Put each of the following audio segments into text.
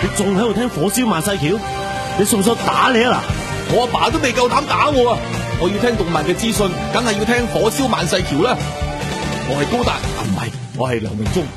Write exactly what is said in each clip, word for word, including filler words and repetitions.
你仲喺度聽火燒萬世橋？你信唔信打你啊？嗱， 我阿爸都未夠膽打我啊！我要聽動漫嘅資訊，梗係要聽火燒萬世橋啦。我係高達，唔係，我係梁榮忠。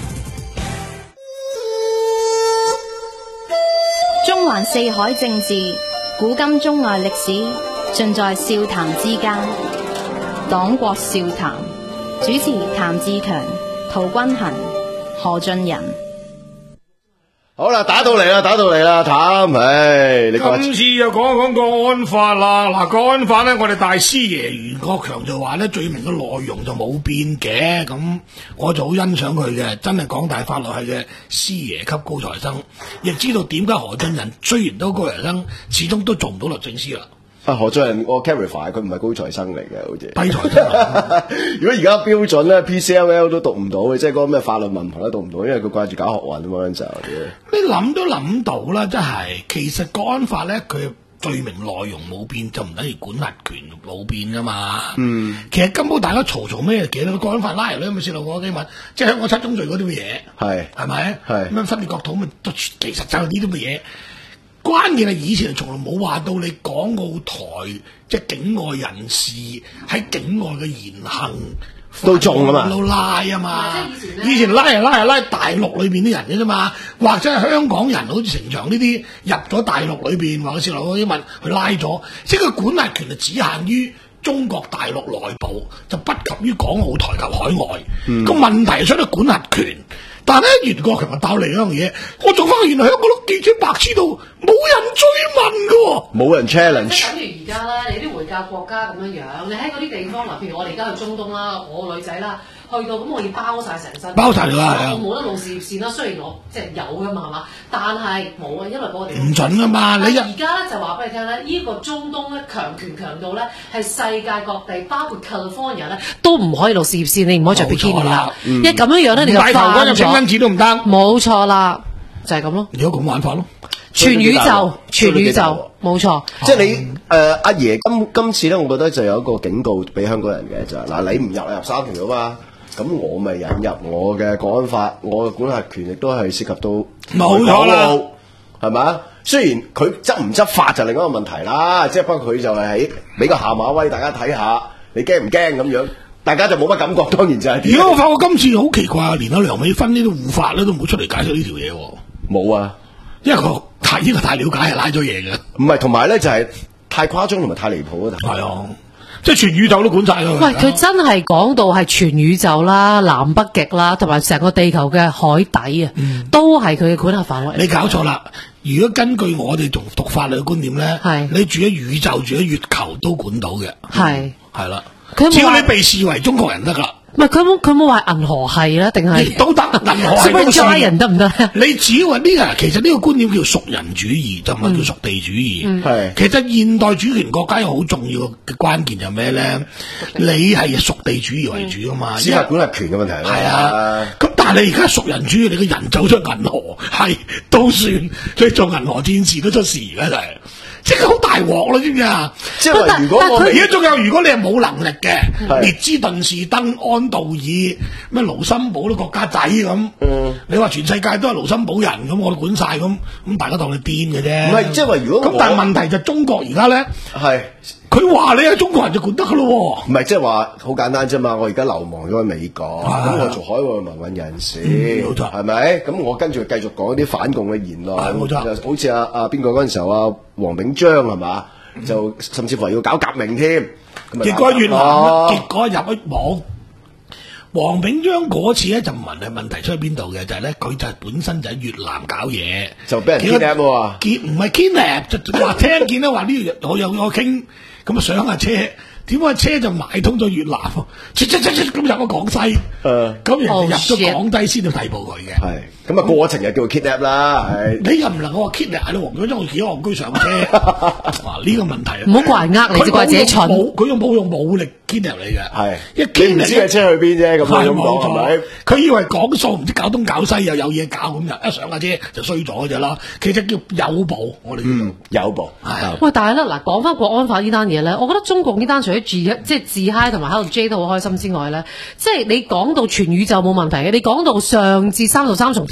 中環四海政治，古今中外歷史，盡在笑談之間。黨國笑談，主持譚志強、陶君行、何俊仁。 好啦，打到嚟啦，打到嚟啦，譚，唉，你今次又講一講國安法啦。嗱，國安法咧，我哋大師爺袁國強就話咧，罪名嘅內容就冇變嘅，咁我就好欣賞佢嘅，真係港大法律系嘅師爺級高材生，亦知道點解何俊仁雖然都高材生，始終都做唔到律政司啦。 啊，何俊仁我 clarify 佢唔係高材生嚟嘅，好似低材生。 如果而家標準咧 ，P C L L 都讀唔到嘅，即係嗰個咩法律文憑都讀唔到，因為佢掛住搞學運咁樣就。 你諗都諗到啦，真係。其實國安法咧，佢罪名內容冇變，就唔等於管轄權冇變噶嘛。嗯。其實根本大家嘈嘈咩？其實國安法拉入咧，咪泄露過機密，即係香港七宗罪嗰啲嘅嘢。係。係咪？係。咁樣分裂國土咪，其實就係呢啲嘅嘢。關鍵係以前從來冇話到你港澳台即係境外人士喺境外嘅言行都中啊嘛， 都拉啊嘛。以前拉係拉係拉大陸裏邊啲人嘅啫嘛，或者係香港人好似成祥呢啲入咗大陸裏邊，或者泄露嗰啲文去拉咗，即係個管轄權就只限於中國大陸內部，就不及於港澳台及海外。個、嗯、問題係出咗管轄權。但係咧，袁國強就爆嚟嗰樣嘢，我做翻原來香港都記者白痴到冇人追問㗎， 冇人 challenge。 即係等於而家啦，你啲回教國家咁樣樣，你喺嗰啲地方嗱，譬如我哋而家去中東啦，我女仔啦，去到咁我要包晒成身， 包晒㗎啦， 我冇得露事業線啦。雖然我即係有㗎嘛，係嘛，但係冇啊，因為嗰個地方唔準㗎嘛。你而家咧就話俾你聽咧，呢、這個中東咧強權強到咧係世界各地，包括 California 咧都唔可以露事業線，你唔可以着比基尼啦。因為咁樣樣咧，你就大頭嗰隻蚊子都唔得。 冇錯啦，就係咁咯。 如果咁玩法咯， 全宇宙，全宇宙，冇錯。 即係你誒阿爺今今次咧，我覺得就有一個警告俾香港人嘅就係、是、嗱，你唔入入三條啊嘛，咁我咪引入我嘅國安法，我嘅管轄權亦都係涉及到冇錯啦， 係咪？雖然佢執唔執法就另一個問題啦，即係不過佢就係喺俾個下馬威大家睇下，你驚唔驚咁樣？大家就冇乜感覺，當然就係。 如果我發覺今次好奇怪，連阿梁美芬呢啲護法咧都唔會出嚟解釋呢條嘢。 冇啊， 因為佢太呢個太了解係拉咗嘢嘅。 唔係，同埋咧就係太誇張同埋太離譜啊！ 係啊，即係全宇宙都管晒咯。 喂，佢真係講到係全宇宙啦、南北極啦，同埋成個地球嘅海底啊，嗯、都係佢嘅管轄範圍。 你搞錯啦！如果根據我哋讀讀法律嘅觀點咧，係你住喺宇宙、住喺月球都管到嘅。係係啦。只要你被視為中國人得噶， 唔係佢冇佢冇話銀河系啦，定係都得銀河系都算人得唔得？ 你只要話呢個，其實呢個觀點叫屬人主義，就唔係叫屬地主義。係、嗯，其實現代主權國家有好重要嘅關鍵就係咩咧？你係屬地主義為主噶嘛？ 司法管轄權嘅問題係啊。咁但係你而家屬人主義，你個人走出銀河係都算，你做銀河戰士都出事嘅就係。即係好大鑊咯，知唔知啊？ 即係如果我而家仲有，如果你係冇能力嘅，列支頓士登、安道爾、咩盧森堡啲國家仔咁，嗯、你話全世界都係盧森堡人咁，我都管晒咁，咁大家當你癲嘅啫。 唔係，即係話如果咁，但係問題就中國而家咧係。佢話你係中國人就管得噶咯喎， 唔係即係話好簡單啫嘛！我而家流亡咗去美國，咁、啊、我做海外民運人士，冇錯、嗯，係咪？咁我跟住繼續講啲反共嘅言論，冇錯，好似阿阿邊個嗰陣時候阿黃炳章係嘛，就甚至乎要搞革命添。 結果越南，結果入咗冇。黃炳章嗰次咧就問係問題出喺邊度嘅，就係咧佢就係本身就喺越南搞嘢， 就俾人 kidnap 喎， 結唔係 kidnap 就話聽見咧話呢樣我有我傾咁啊上下車。點解車就買通咗越南？切切切切咁入咗廣西，誒、呃，咁人哋入咗廣西先至逮捕佢嘅。係， 咁啊過程就叫做 kidnap 啦。係， 你又唔能夠話 kidnap 喺黃炳章，我幾戇居上車。哇，呢個問題唔好怪人呃你，只怪自己蠢。 佢又冇用武力 kidnap 你嘅。係， 一你唔知佢車去邊啫，咁樣講係咪？ 佢以為講數唔知搞東搞西又有嘢搞咁就一上架車就衰咗嘅啫啦。其實叫有步，我哋嗯有步。 係。喂，但係咧嗱，講翻國安法呢單嘢咧，我覺得中共呢單除咗自即係自嗨同埋喺度 J 都好開心之外咧，即係你講到全宇宙冇問題嘅，你講到上至三十三重天。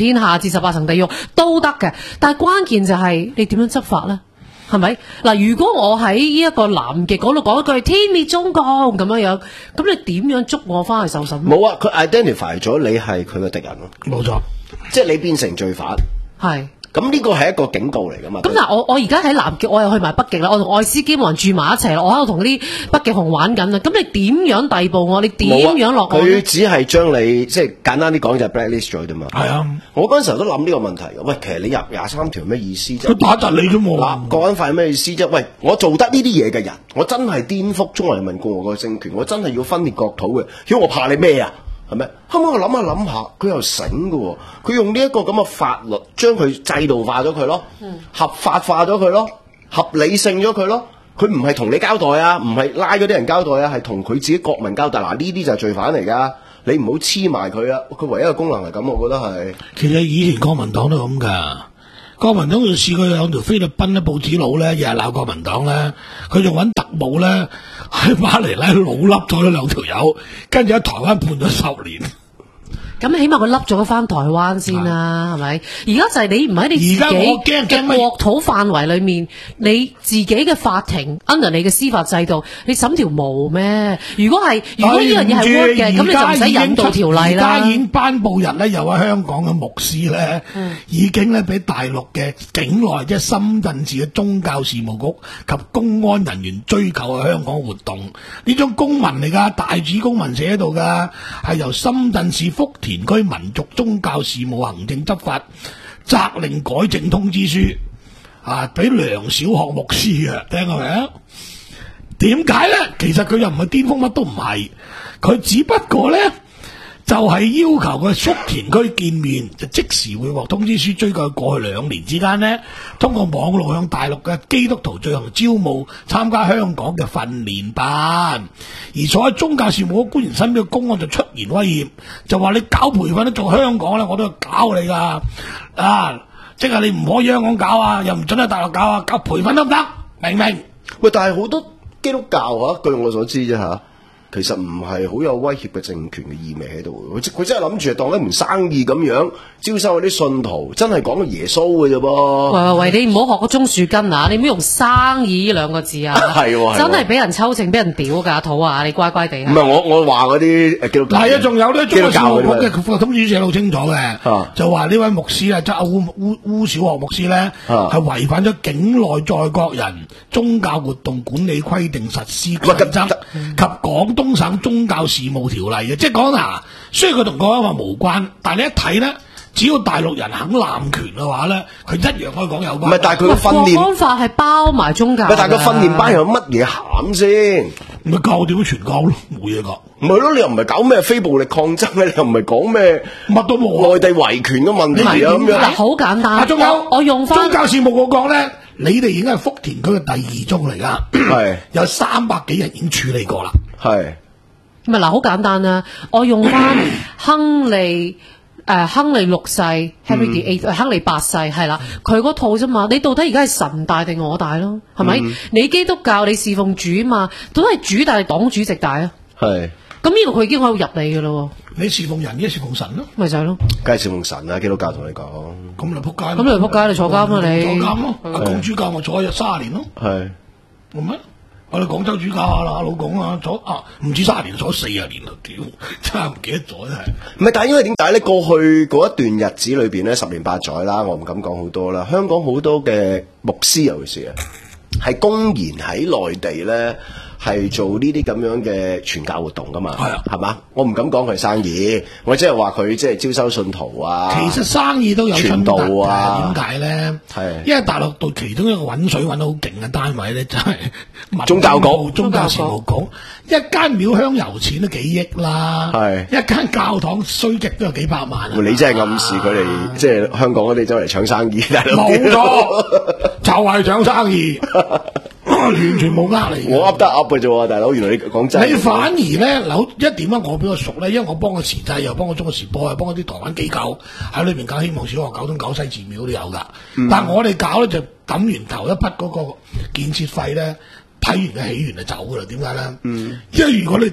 天下至十八層地獄都得嘅，但係關鍵就係你點樣執法咧？係咪嗱？如果我喺呢一個南極嗰度講一句天滅中共咁樣樣，咁你點樣捉我翻去受審？ 冇啊，佢 identify 咗你係佢嘅敵人咯。 冇錯， 即係你變成罪犯。 係。 咁呢個係一個警告嚟噶嘛？ 咁但係我我而家喺南極，我又去埋北極啦，我同愛斯基摩人住埋一齊，我喺度同啲北極熊玩緊啦。咁你點樣逮捕我？你點樣落我？ 佢只係將你即係簡單啲講就係 blacklist 咗啫嘛。 係啊， 我嗰陣時候都諗呢個問題。喂，其實你入廿三條咩意思啫？ 佢打窒你啫嘛。 嗱，國安法係咩意思啫？喂，我做得呢啲嘢嘅人，我真係顛覆中華人民共和國嘅政權，我真係要分裂國土嘅。如果我怕你咩啊？係咪？後尾我諗下諗下，佢又醒嘅喎。佢用呢一個咁嘅法律，將佢制度化咗佢咯，嗯、合法化咗佢咯，合理性咗佢咯。佢唔係同你交代啊，唔係拉嗰啲人交代啊，係同佢自己國民交代。嗱，呢啲就係罪犯嚟噶，你唔好黐埋佢啊。佢唯一嘅功能係咁，我覺得係。其實以前國民黨都咁噶。國民黨就試過有條菲律賓嘅報紙佬咧，日日鬧國民黨咧，佢仲揾特務咧喺馬尼拉老笠咗咗兩條友，跟住喺台灣判咗十年。 咁起碼佢笠咗翻台灣先啦，係咪？而家就係你唔喺你自己嘅國土範圍裏面，你自己嘅法庭 under 你嘅司法制度，你審條毛咩？如果係如果呢樣嘢係 work 嘅，咁你就唔使引導條例啦。而家已經頒布日咧，有喺香港嘅牧師咧，嗯、已經咧俾大陸嘅境內即係深圳市嘅宗教事務局及公安人員追究喺香港活動。呢種公文嚟㗎，大紙公文寫喺度㗎，係由深圳市福田區民族宗教事務行政執法責令改正通知書啊，俾梁小學牧師啊，聽過未啊？點解咧？其實佢又唔係顛覆，乜都唔係，佢只不過咧就係、是、要求佢福田區見面，就即時會獲通知書追究。過去兩年之間呢，通過網絡向大陸嘅基督徒進行招募，參加香港嘅訓練班。而坐喺宗教事務局官員身邊嘅公安就出言威脅，就話你搞培訓都做香港咧，我都要搞你噶啊！即係你唔可以香港搞啊，又唔准喺大陸搞啊，搞培訓都唔得，明唔明？ 喂，但係好多基督教啊，據我所知啫吓。其實唔係好有威脅嘅政權嘅意味喺度，佢佢真係諗住係當一門生意咁樣招收嗰啲信徒，真係講耶穌嘅啫噃。喂喂喂， 你唔好學個鍾樹根啊！你唔好用生意呢兩個字啊！係喎，真係俾人抽秤，俾人屌㗎肚啊！你乖乖地。唔係我我話嗰啲誒基督教。係啊，仲有咧，宗教事務局嘅通知書寫到清楚嘅，就話呢位牧師啊，即係烏烏烏小學牧師咧，係違反咗境內在國人宗教活動管理規定實施規則及廣東東省宗教事務條例嘅，即係講嗱，雖然佢同國安法無關，但係你一睇咧，只要大陸人肯濫權嘅話咧，佢一樣可以講有關。唔係，但係佢個訓練，國安法係包埋宗教。唔係，但係個訓練班有乜嘢餡先？咪教點傳教咯，冇嘢噶。唔係咯，你又唔係搞咩非暴力抗爭咧，你又唔係講咩乜都冇，內地維權嘅問題啊咁樣。好簡單。仲有我用翻宗教事務局講咧，你哋已經係福田區嘅第二宗嚟噶，係有三百幾人已經處理過啦，係。咪嗱，好簡單啦！我用翻亨利誒、呃、亨利六世 Henry the Eighth 亨利八世係啦，佢嗰套啫嘛。你到底而家係神大定我大咯？係咪？嗯、你基督教你侍奉主嘛，到底係主大定黨主席大啊？係。咁呢個佢已經可以入你噶咯。你侍奉人，依家侍奉神咯，咪就係咯。梗係侍奉神啦，基督教同你講。咁你仆街。咁你仆街，你坐監啊你？坐監咯，公主教我坐咗卅年咯。係。冇咩？我哋廣州主教啊，老公啊，坐啊唔止三十年，坐四十年啦，屌真係唔記得咗真係。唔係，但係因為點解咧？過去嗰一段日子裏邊咧，十年八載啦，我唔敢講好多啦。香港好多嘅牧師尤其是啊，係公然喺內地咧係做呢啲咁樣嘅傳教活動噶嘛，係啊，係嘛？我唔敢講佢生意，我即係話佢即係招收信徒啊。其實生意都有傳道啊，點解咧？係因為大陸對其中一個揾水揾得好勁嘅單位咧，就係、是、宗教局、宗教事務局。一間廟香油錢都幾億啦，係一間教堂衰極都有幾百萬。你真係暗示佢哋即係香港嗰啲走嚟搶生意，冇錯，就係搶生意。完全冇呃你，我噏得噏嘅啫，大佬。原來你講真，你反而咧，扭一點解我比較熟咧？因為我幫個時制，又幫個中國時報，又幫嗰啲台灣機構喺裏邊搞希望小學、九東九西寺廟都有噶。嗯、但係我哋搞咧就抌完頭一筆嗰個建設費咧，批完嘅起完就走噶啦。點解咧？嗯、因為如果你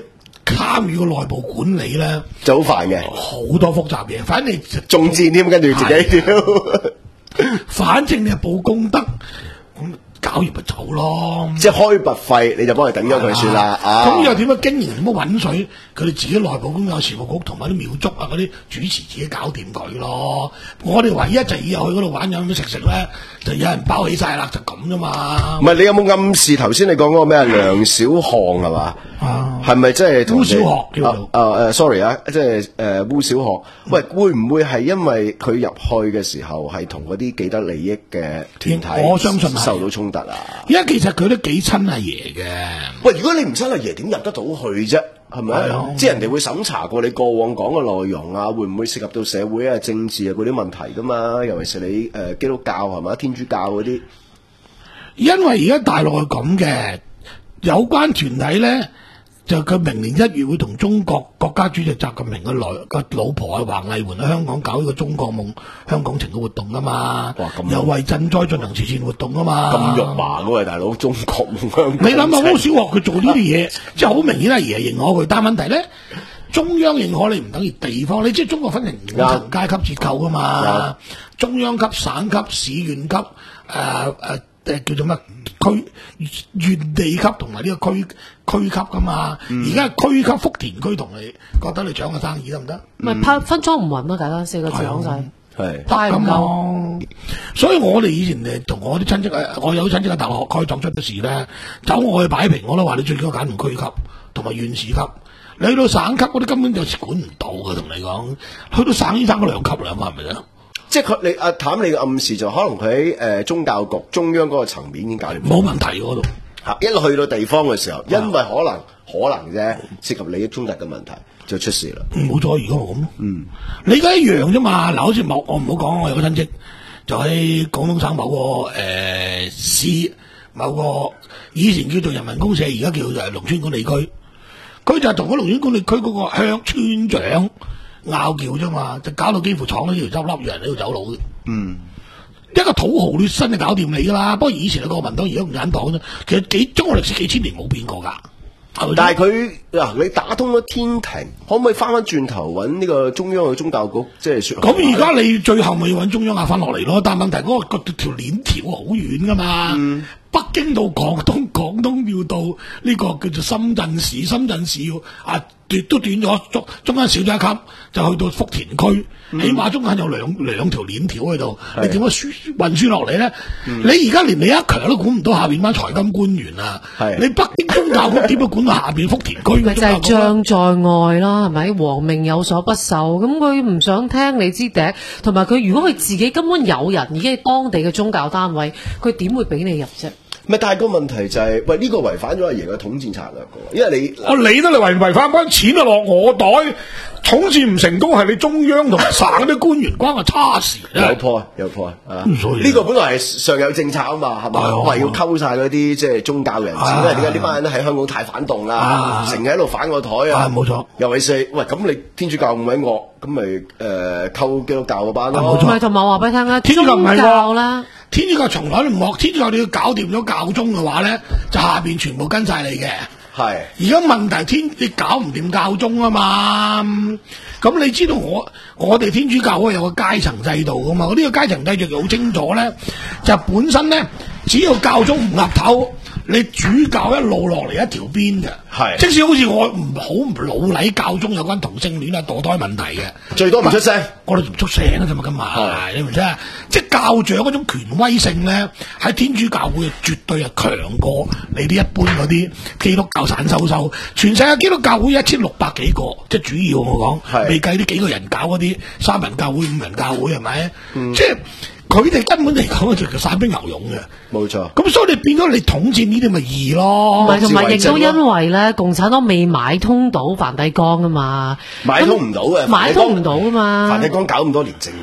參與個內部管理咧， 就好煩嘅， 好多複雜嘢。反正你中箭添，跟住自己屌， 反正你係報功德，咁搞完咪走咯。 即係開拔費，你就幫佢頂咗佢算啦。啊， 咁又點樣經營點樣揾水？佢哋自己內部咁有事務局同埋啲廟祝啊嗰啲主持自己搞掂佢咯。我哋唯一就以後去嗰度玩飲飲食食咧，就有人包起晒啦，就咁啫嘛。 唔係你有冇暗示頭先你講嗰個咩啊？梁小項係嘛？係咪即係烏小學叫做？ 啊誒，sorry 啊，即係誒烏小學。喂，會唔會係因為佢入去嘅時候係同嗰啲既得利益嘅團體？ 我相信受到衝突啊！ 因為其實佢都幾親阿爺嘅。 喂，如果你唔親阿爺，點入得到去啫？係咪？即係人哋會審查過你過往講嘅內容啊，會唔會涉及到社會啊、政治啊嗰啲問題噶嘛？尤其是你誒、呃、基督教係嘛、天主教嗰啲。因為而家大陸係咁嘅，有關團體咧，就佢明年一月會同中國國家主席習近平嘅女個老婆啊華毅媛喺香港搞呢個中國夢香港情嘅活動啊嘛，又為賑災進行慈善活動啊嘛。咁肉麻嗰位大佬，中國夢香港。你諗下，好小學佢做呢啲嘢，即係好明顯係爺認可佢，但係問題咧，中央認可你唔等於地方，你即係中國分成五層階級結構噶嘛，中央級、省級、市縣級，誒、呃、誒。呃誒叫做乜區縣地級同埋呢個區區級噶嘛？而家係區級福田區同你覺得你搶個生意得唔得？ 咪拍分贓唔勻咯，大家四個字講晒， 係但係唔夠。 所以我哋以前誒同我啲親戚誒，我有親戚喺大學開作出嘅事咧，走我去擺平，我都話你最緊要揀同區級同埋縣市級。你去到省級嗰啲根本就管唔到嘅，同你講，去到省醫生嗰兩級啦，係咪咧？即係佢你阿譚你嘅暗示就可能佢喺誒宗教局中央嗰個層面已經搞掂，冇問題嗰度嚇。一去到地方嘅時候，因為可能可能啫，涉及利益衝突嘅問題就出事啦。冇錯，而家咁，嗯，你而家一樣啫嘛。嗱，好似某我唔好講，我有個親戚就喺廣東省某個誒、呃、市某個以前叫做人民公社，而家叫做農村管理區，佢就係同嗰農村管理區嗰個鄉村長拗撬啫嘛，就搞到幾乎廠都要執笠，有人喺度走佬嘅。嗯，一個土豪劣紳就搞掂你噶啦。不過以前嘅國民黨而家共產黨啫，其實幾中國歷史幾千年冇變過噶。但係佢嗱，你打通咗天庭，可唔可以翻翻轉頭揾呢個中央嘅宗教局？即係咁而家你最後咪要揾中央壓翻落嚟咯？但係問題嗰、那個條鏈條好遠噶嘛。嗯，北京到廣東，廣東要到呢個叫做深圳市，深圳市要啊。都短咗，中中間少咗一級，就去到福田區，嗯、起碼中間有兩兩條鏈條喺度，你點樣輸運輸落嚟咧？嗯、你而家連李克強都管唔到下邊班財金官員啊！你北京宗教局點樣管到下邊福田區？咪就係將在外啦，係咪？皇命有所不受，咁佢唔想聽你支笛，同埋佢如果佢自己根本有人已經係當地嘅宗教單位，佢點會俾你入啫？咪但係個問題就係、是，喂呢、這個違反咗阿爺嘅統戰策略嘅，因為你我理得你違唔違反，班錢就落我袋，統戰唔成功係你中央同埋省啲官員關我叉事。有破啊，有破啊！呢個本來係上有政策啊嘛，係嘛？我係要溝晒嗰啲即係宗教人士，因為點解呢班人喺香港太反動啦，成日喺度反個台啊！冇錯，尤其是喂咁你天主教咁鬼惡，咁咪誒溝基督教嗰班咯。冇錯，同埋我話俾你聽啊，天主教唔係喎啦。天主教從來都唔惡，天主教你要搞掂咗教宗嘅話咧，就下邊全部跟晒你嘅。係而家問題天你搞唔掂教宗啊嘛，咁你知道我我哋天主教會有個階層制度噶嘛？我、這、呢個階層制度好清楚咧，就本身咧只要教宗唔岌頭，你主教一路落嚟一條邊嘅。係即使好似我唔好唔老禮教宗有關同性戀啊墮胎問題嘅，最多唔出聲，我哋唔出聲啊，啫嘛，今日你明唔明？即係教長嗰種權威性咧，喺天主教會絕對係強過你啲一般嗰啲基督教散修修。全世界基督教會一千六百幾個，即係主要我講，未計呢幾個人搞嗰啲三人教會、五人教會係咪？嗯、即係佢哋根本嚟講就叫散兵牛勇嘅，冇錯。咁所以你變咗你統戰呢啲咪易咯？唔係，同埋亦都因為咧，共產黨未買通到梵蒂岡啊嘛，買通唔到嘅，買通唔到啊嘛。梵蒂岡搞咁多年政治。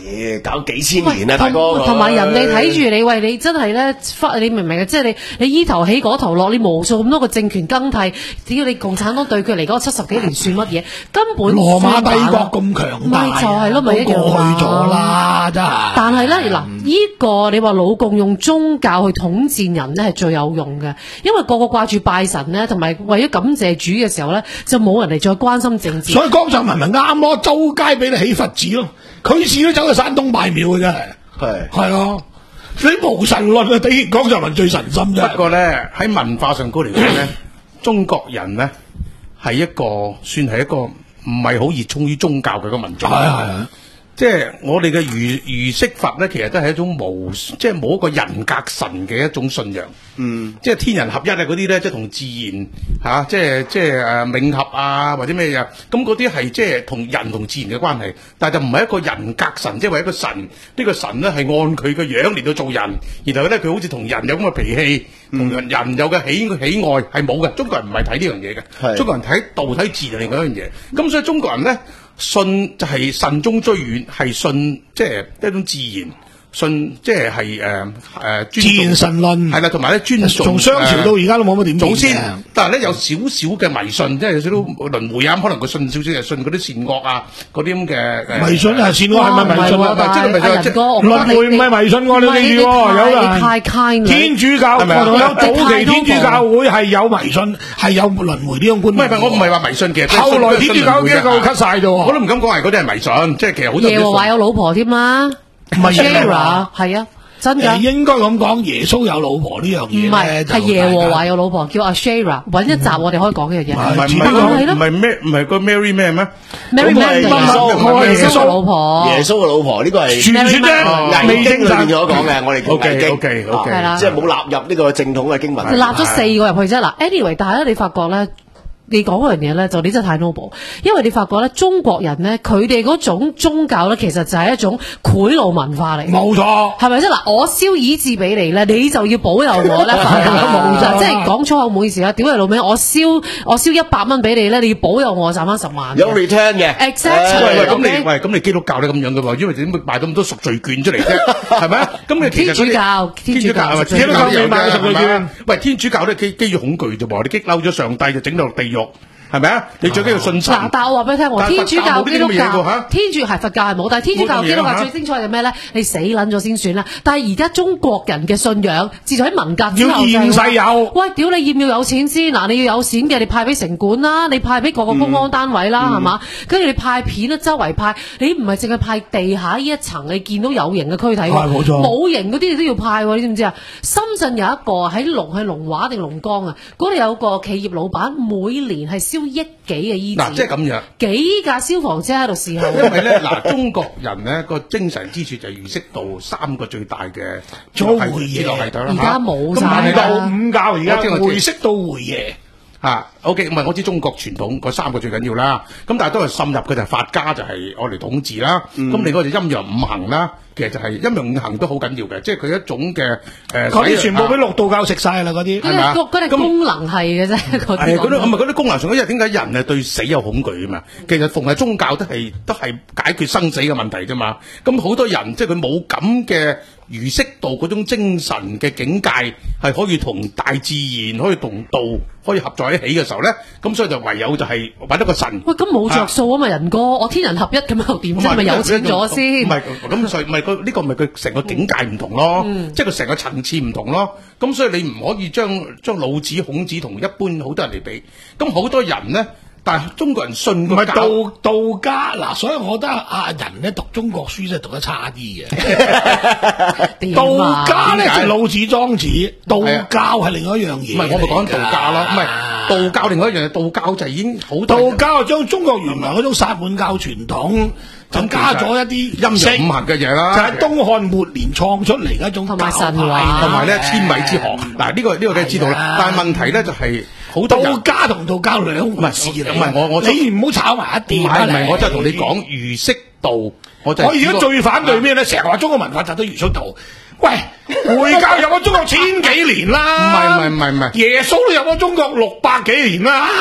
咦，搞幾千年啊，大哥。 同埋人哋睇住你，喂，你真係咧，你明唔明啊？即係你你依頭起嗰頭落，你無數咁多個政權更替，只要你共產黨對佢嚟講七十幾年算乜嘢？根本羅馬帝國咁強大， 咪就係咯，咪一樣過去咗啦，真係。 但係咧嗱，呢個你話老共用宗教去統戰人咧係最有用嘅，因為個個掛住拜神咧，同埋為咗感謝主嘅時候咧，就冇人嚟再關心政治。 所以江澤民咪啱咯，周街俾你起佛寺咯，佢試都走去山東拜廟嘅真係。係係啊，你無神論啊，底江澤民最神心啫。 不過咧喺文化上高嚟講咧，中國人咧係一個算係一個唔係好熱衷於宗教嘅一個民族。係係係。即係我哋嘅儒儒釋佛咧，其實都係一種無，即係冇一個人格神嘅一種信仰。嗯，即係天人合一啊嗰啲咧，即係同自然嚇、啊，即係即係誒冥合啊或者咩嘢，咁嗰啲係即係同人同自然嘅關係，但係就唔係一個人格神，即係話一個神，呢、呢個神咧係按佢嘅樣嚟到做人，然後咧佢好似同人有咁嘅脾氣，同人人有嘅喜喜愛係冇嘅。中國人唔係睇呢樣嘢嘅，中國人睇道睇自然另外一樣嘢。咁所以中國人咧。信就係慎終追遠，係信即係一種自然，信即係係誒誒自然神論係啦，同埋咧尊重。 從商朝到而家都冇乜點祖先，但係咧有少少嘅迷信，即係有少少輪迴啊，可能佢信少少係信嗰啲善惡啊，嗰啲咁嘅迷信係善惡係咪迷信啊？ 即係迷信， 輪迴唔係迷信喎，你記住喎，有人天主教有早期天主教會係有迷信，係有輪迴呢種觀念。 唔係我唔係話迷信嘅， 後來天主教已經夠 cut 晒咗， 我都唔敢講係嗰啲係迷信，即係其實好多耶和華有老婆添啦。 唔係 Shara 係啊，真㗎。 應該咁講，耶穌有老婆呢樣嘢。 唔係，係耶和華有老婆，叫阿 Shara。揾一集我哋可以講呢樣嘢。 唔係唔係咩？唔係個 Mary 咩咩 ？Mary 咩？耶穌嘅老婆。 耶穌嘅老婆呢個係傳説啫， 偽經裏面所講嘅。我哋叫偽經。 O K O K， 係啦， 即係冇納入呢個正統嘅經文。 納咗四個入去啫。嗱 ，anyway，但係咧，你發覺咧。你講嗰樣嘢咧，就你真係太 noble，因為你發覺咧，中國人咧，佢哋嗰種宗教咧，其實就係一種賄賂文化嚟。 冇錯， 係咪先？嗱，我燒耳字俾你咧，你就要保佑我咧。冇錯，即係講粗口唔好意思啦，屌你老味，我燒我燒一百蚊俾你咧，你要保佑我賺翻十萬。 有 return 嘅。 exactly。 喂喂，咁你喂咁你基督教都咁樣嘅喎，因為點會賣咁多贖罪券出嚟啫？係咪啊？咁你其實天主教， 天主教係咪？ 天主教未賣贖罪券。 喂，天主教都基基於恐懼啫喎，你激嬲咗上帝就整到落地獄。係咪啊？你最緊要信神。 嗱，但係我話俾你聽，我天主教、基督教、天主係佛教係冇，但係天主教、基督教最精彩係咩咧？你死撚咗先算啦。但係而家中國人嘅信仰，自從喺文革之後要現世有。 喂，屌你要唔要有錢先？嗱，你要有錢嘅，你派俾城管啦，你派俾各個公安單位啦，係嘛？跟住你派片啦，周圍派，你唔係淨係派地下呢一層，你見到有形嘅軀體， 冇錯， 冇形嗰啲你都要派喎，你知唔知啊？深圳有一個喺龍係龍華定龍崗啊，嗰度有個企業老闆，每年係燒億幾嘅衣紙。 嗱，即係咁樣， 幾架消防車喺度侍候。 因為咧，嗱，中國人咧個精神支柱就係儒釋道三個最大嘅祖回爺。 而家冇晒五道五教，而家回釋到回爺。 啊 ，OK， 唔係我知中國傳統嗰三個最緊要啦，咁但係都係滲入嘅就係法家就係我嚟統治啦，咁、嗯、另外就陰陽五行啦，其實就係陰陽五行都好緊要嘅，即係佢一種嘅誒。嗰、呃、啲全部俾六道教食晒啦，嗰啲係嘛？ 嗰啲功能係嘅啫，嗰啲。係嗰啲， 唔係嗰啲功能上，因為點解人係對死有恐懼啊嘛？其實逢係宗教都係都係解決生死嘅問題啫嘛。咁好多人即係佢冇咁嘅儒釋道嗰種精神嘅境界，係可以同大自然可以同道可以合在一起嘅時候咧，咁所以就唯有就係揾一個神。 喂，咁冇着數啊嘛，仁哥，我天人合一咁又點啫？咪有錢咗先？ 唔係，咁所以唔係佢呢個咪佢成個境界唔同咯，嗯、即係佢成個層次唔同咯。咁所以你唔可以將將老子、孔子同一般好多人嚟比。咁好多人咧。但係中國人信唔係道道家嗱，所以我覺得啊人咧讀中國書真係讀得差啲嘅。道家咧就係老子、莊子，道教係另外一樣嘢。唔係我咪講緊道教咯，唔係道教另外一樣嘢，道教就已經好。道教就將中國原來嗰種薩滿教傳統，就加咗一啲陰陽五行嘅嘢啦。就係東漢末年創出嚟嘅一種同埋神話，同埋咧千米之學。嗱呢個呢個梗係知道啦，但係問題咧就係。道家同道教兩回事嚟，唔係我我你唔好炒埋一碟。唔係唔係，我真係同你講儒釋道，我就我而家最反對咩咧？成日話中國文化就得儒釋道。喂，回教入咗中國千幾年啦，唔係唔係唔係唔係，耶穌都入咗中國六百幾年啦。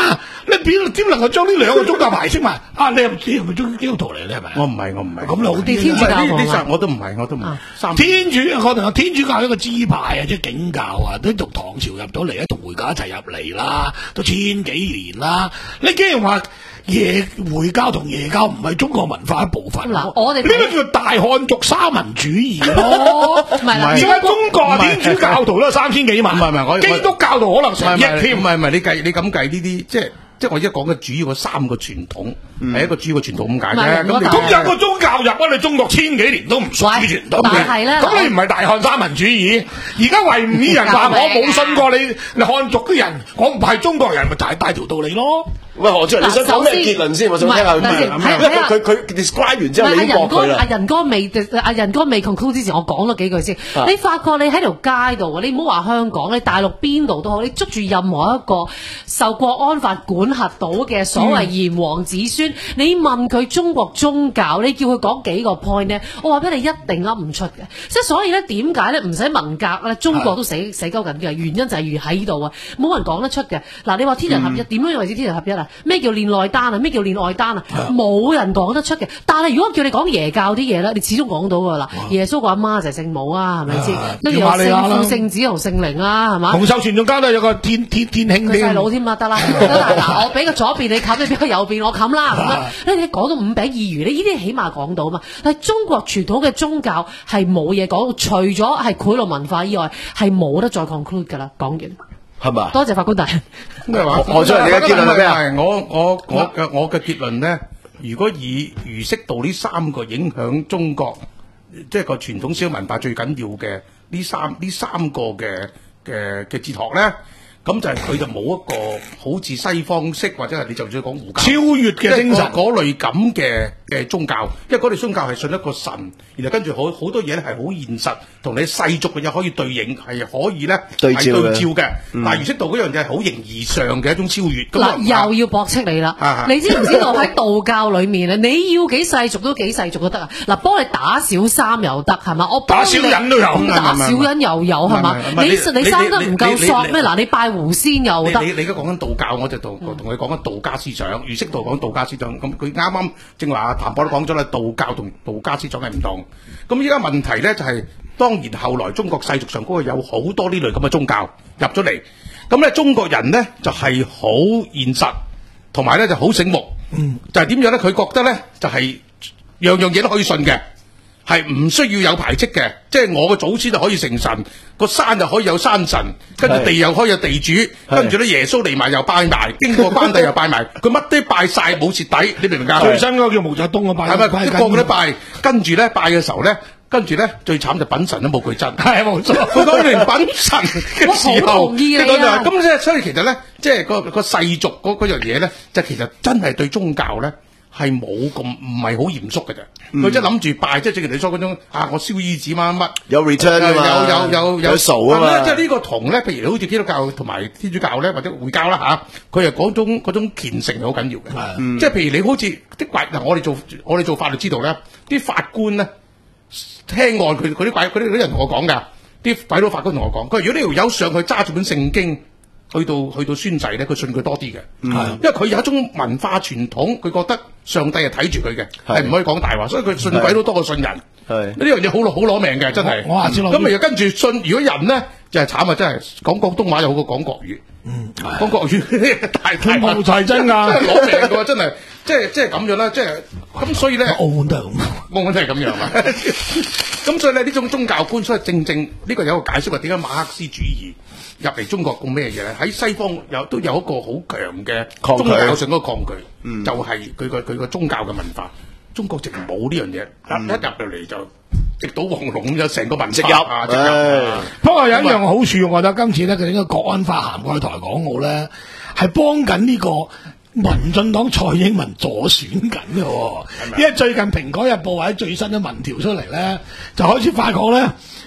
你點點能夠將呢兩個宗教排斥埋？啊，你係你係咪基督徒嚟？你係咪？ 我唔係，我唔係。 咁你好啲。 天主教呢啲我都唔係，我都唔係。三天主，我同天主教一個支派啊，即係景教啊，都同唐朝入咗嚟，同回教一齊入嚟啦，都千幾年啦。你竟然話耶回教同耶教唔係中國文化一部分？ 嗱，我哋呢個叫大漢族沙文主義咯。 唔係啦， 而家中國天主教徒都三千幾萬， 唔係唔係，我基督教徒可能成億添。 唔係唔係，你計你咁計呢啲，即係即係我而家講嘅主要嘅三個傳統，係一個主要嘅傳統咁解啫。咁咁有個宗教入啊，你中國千幾年都唔屬於傳統嘅。 係咧， 咁你唔係大漢沙文主義？而家維吾爾人話我冇信過你，你漢族啲人，我唔係中國人，咪就係大條道理咯。 喂，何俊，你想講咩結論先？我想聽下佢咩？因為佢佢 describe 完之後，你已經駁佢啦。 阿仁哥未阿仁哥未 conclude 之前，我講咗幾句先。你發覺你喺條街度，你唔好話香港，你大陸邊度都好，你捉住任何一個受國安法管轄到嘅所謂炎黃子孫，你問佢中國宗教，你叫佢講幾個 point 咧，我話俾你一定噏唔出嘅。即係所以咧，點解咧唔使文革咧，中國都死死鳩緊嘅原因就係如喺度啊，冇人講得出嘅。嗱，你話天人合一，點樣為之天人合一啊？咩叫練內丹啊？咩叫練外丹啊？冇人講得出嘅。但係如果叫你講耶教啲嘢咧，你始終講到噶啦。耶穌個阿媽就係聖母啊，係咪先？跟住有聖父、聖子同聖靈啦，係嘛？ 洪秀全仲加都有個天天天兄佢細佬添啊，得啦。嗱，我俾個左邊你冚，你俾個右邊我冚啦。咁樣，你你講到五餅二魚，你呢啲起碼講到嘛。但係中國傳統嘅宗教係冇嘢講，除咗係賄賂文化以外，係冇得再 conclude 噶啦。講完。 係嘛？ 多謝法官大人。 咩話？ 何俊，你嘅結論係咩啊？ 我我我嘅我嘅結論咧，如果以儒釋道呢三個影響中國，即係個傳統小文化最緊要嘅呢三呢三個嘅嘅嘅哲學咧，咁就係佢就冇一個好似西方式或者係你就算講胡教超越嘅精神嗰類咁嘅嘅宗教，因為嗰類宗教係信一個神，然後跟住好好多嘢咧係好現實，同你世俗嘅嘢可以對應，係可以咧對照嘅。 對照嘅。但係儒釋道嗰樣嘢係好形而上嘅一種超越。 嗱，又要駁斥你啦！你知唔知道喺道教裏面咧，你要幾世俗都幾世俗都得啊！嗱，幫你打小三又得係嘛？我打小人都有， 打小人又有係嘛？你你生得唔夠索咩？嗱，你拜狐仙又得。 你你而家講緊道教，我就同同佢講緊道家思想。儒釋道講道家思想，咁佢啱啱正話譚博都講咗啦，道教同道家思想係唔同。咁依家問題咧就係、是，當然後來中國世俗上嗰個有好多呢類咁嘅宗教入咗嚟，咁咧中國人咧就係、是、好現實，同埋咧就好醒目，嗯、就係點樣咧？佢覺得咧就係、是、樣樣嘢都可以信嘅。係唔需要有排斥嘅，即係我個祖先就可以成神，個山就可以有山神，跟住地又可以有地主，跟住咧耶穌嚟埋又拜埋，經過關帝又拜埋，佢乜都拜晒冇蝕底，你明唔明啊？ 最新嗰個叫毛澤東嘅拜， 係咪？個個都拜，跟住咧拜嘅時候咧，跟住咧最慘就品神都冇佢真，係冇錯。佢講連品神嘅時候， 你講就咁即係，所以其實咧，即係個個世俗嗰嗰樣嘢咧，就其實真係對宗教咧。係冇咁唔係好嚴肅嘅啫，佢即係諗住拜，即係正如你所嗰種啊，我燒衣紙乜乜有 return 啊嘛， 有有有有數啊嘛， 即係呢個同咧，譬如好似基督教同埋天主教咧，或者回教啦嚇，佢係嗰種嗰種虔誠係好緊要嘅，嗯、即係譬如你好似啲鬼嗱，我哋做我哋做法律知道咧，啲法官咧聽案佢佢啲鬼佢啲啲人同我講㗎，啲鬼佬法官同我講，佢話如果呢條友上去揸住本聖經。去到去到宣誓咧，佢信佢多啲嘅，嗯、因為佢有一種文化傳統，佢覺得上帝係睇住佢嘅，係唔可以講大話，所以佢信鬼都多過信人。係呢樣嘢好好攞命嘅，真係。我下次咁咪又跟住信，如果人咧就係慘啊，真係講廣東話又好過講國語。嗯，講國語大大冇齊真㗎， 真係攞命㗎，真係，即係即係咁樣啦，即係咁所以咧， 澳門都係咁， 澳門都係咁樣啊。咁所以咧呢種宗教觀，所以正正呢、這個有一個解釋話點解馬克思主義。入嚟中國咁咩嘢咧？喺西方有都有一個好強嘅宗教上嗰個抗拒，嗯、就係佢個佢個宗教嘅文化。中國直冇呢樣嘢，嗯、一入到嚟就直搗黃龍，有成個民直入啊！直入啊！ 不過有一樣好處，我覺得今次咧佢呢個國安法涵蓋台港澳咧，係幫緊呢個民進黨蔡英文助選緊嘅喎。因為最近《蘋果日報》或者最新嘅民調出嚟咧，就開始發覺咧。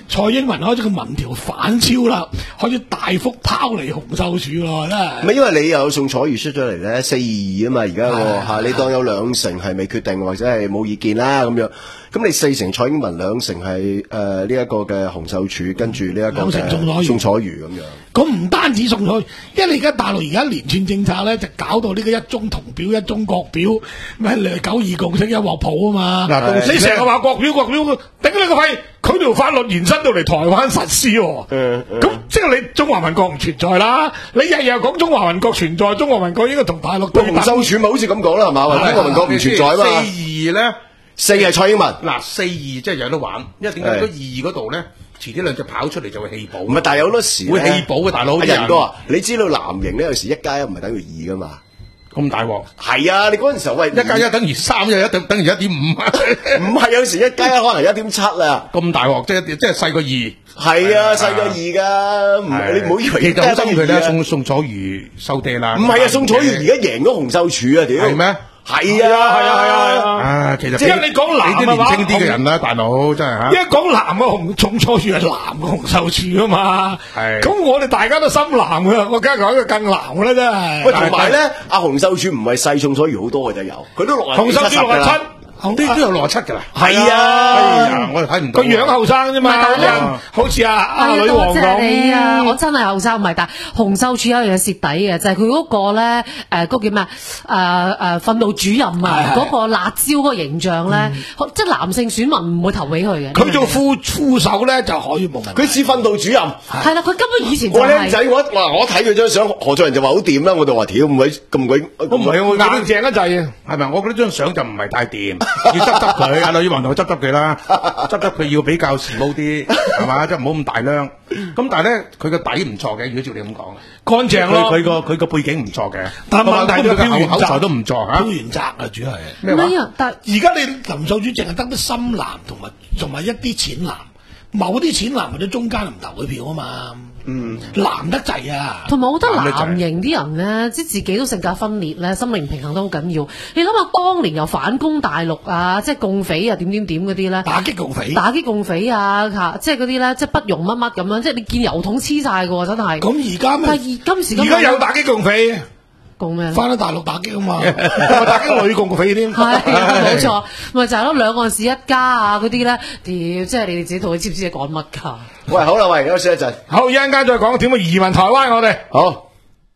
蔡英文開始個民調反超啦，開始大幅拋離洪秀柱咯，真係。 唔係因為你又有宋楚瑜出咗嚟咧，四二二啊嘛，而家嚇你當有兩成係未決定或者係冇意見啦咁樣。咁你四成蔡英文，兩成係誒呢一個嘅洪秀柱，跟住呢一個嘅宋楚瑜咁樣。 咁唔單止宋楚瑜，因為你而家大陸而家連串政策咧，就搞到呢個一中同表、一中各表，咩九二共識一鑊泡啊嘛。嗱，你成日話國表國表，頂你個肺！佢條法律延伸到嚟台灣實施喎。嗯嗯。咁即係你中華民國唔存在啦。你日日講中華民國存在，中華民國應該同大陸對等。 洪秀柱咪好似咁講啦，係嘛？話中華民國唔存在啊嘛。 四二咧。 四係蔡英文， 嗱四二即係有得玩，因為點解？如果二嗰度咧，遲啲兩隻跑出嚟就會棄保。 唔係，但係有好多時會棄保嘅大佬。 阿仁哥啊，你知道藍營咧有時一加一唔係等於二噶嘛？ 咁大鑊？ 係啊，你嗰陣時候喂， 一加一等於三，又一等等於一點五。 唔係，有時一加一可能一點七啦。 咁大鑊，即係即係細過二。 係啊，細過二噶，唔係你唔好以為其實好憎佢咧，宋宋楚瑜收爹啦。 唔係啊，宋楚瑜而家贏咗洪秀柱啊，屌！ 係咩？ 係啊，係啊，係啊，係啊！ 啊，其實即係你講藍啲年輕啲嘅人啦，大佬真係嚇。 一講藍嘅洪宋楚瑜係藍嘅洪秀柱啊嘛。係。咁我哋大家都深藍嘅，我梗係講一個更藍嘅啦，真係。 喂，同埋咧，阿洪秀柱唔係細宋楚瑜好多嘅就有，佢都六十洪秀柱六十七。 啲都有六十七㗎啦， 係啊， 我哋睇唔到。 個樣後生啫嘛，好似阿阿女王咁。 你啊，我真係後生唔係，但係洪秀柱有樣嘢蝕底嘅，就係佢嗰個咧誒嗰個叫咩誒誒訓導主任啊，嗰個辣椒嗰個形象咧，即係男性選民唔會投俾佢嘅。 佢做副副手咧就可以冇問題。 佢似訓導主任。 係啦，佢根本以前就係。我僆仔，我嗱我睇佢張相，何俊仁就話好掂啦，我就話屌咁鬼咁鬼。 我唔係我硬淨一滯啊， 係咪？我覺得張相就唔係太掂。要執執佢，阿女王同佢執執佢啦，執執佢要比較時髦啲，係嘛？即係唔好咁大量。咁但係咧，佢個底唔錯嘅，如果照你咁講， 乾淨咯。 佢個佢個背景唔錯嘅， 但係問題佢嘅口才都唔錯嚇。 標原則啊，主要係咩話？但係而家你林秀柱淨係得啲深藍同埋同埋一啲淺藍，某啲淺藍或者中間唔投佢票啊嘛。嗯，藍得滯啊！ 同埋我覺得藍營啲人咧，即係自己都性格分裂咧，心靈平衡都好緊要。你諗下，當年又反攻大陸啊，即係共匪啊，點點點嗰啲咧， 打擊共匪， 打擊共匪啊，嚇，即係嗰啲咧，即係不容乜乜咁樣，即係你見油桶黐晒嘅喎，真係。 咁而家咩？ 但係今時今而家有打擊共匪。 共咩？ 翻咗大陸打擊啊嘛，打擊女共匪添。 係冇錯，咪就係咯，兩岸是一家啊嗰啲咧，屌，即係你哋自己同佢知唔知你講乜㗎？ 喂，好啦，喂，休息一陣。 好，一陣間再講點樣移民台灣，我哋好。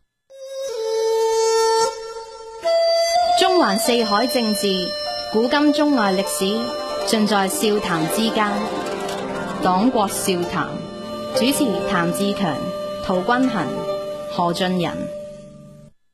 中環四海政治，古今中外歷史，盡在笑談之間。黨國笑談，主持譚志強、陶君衡、何俊仁。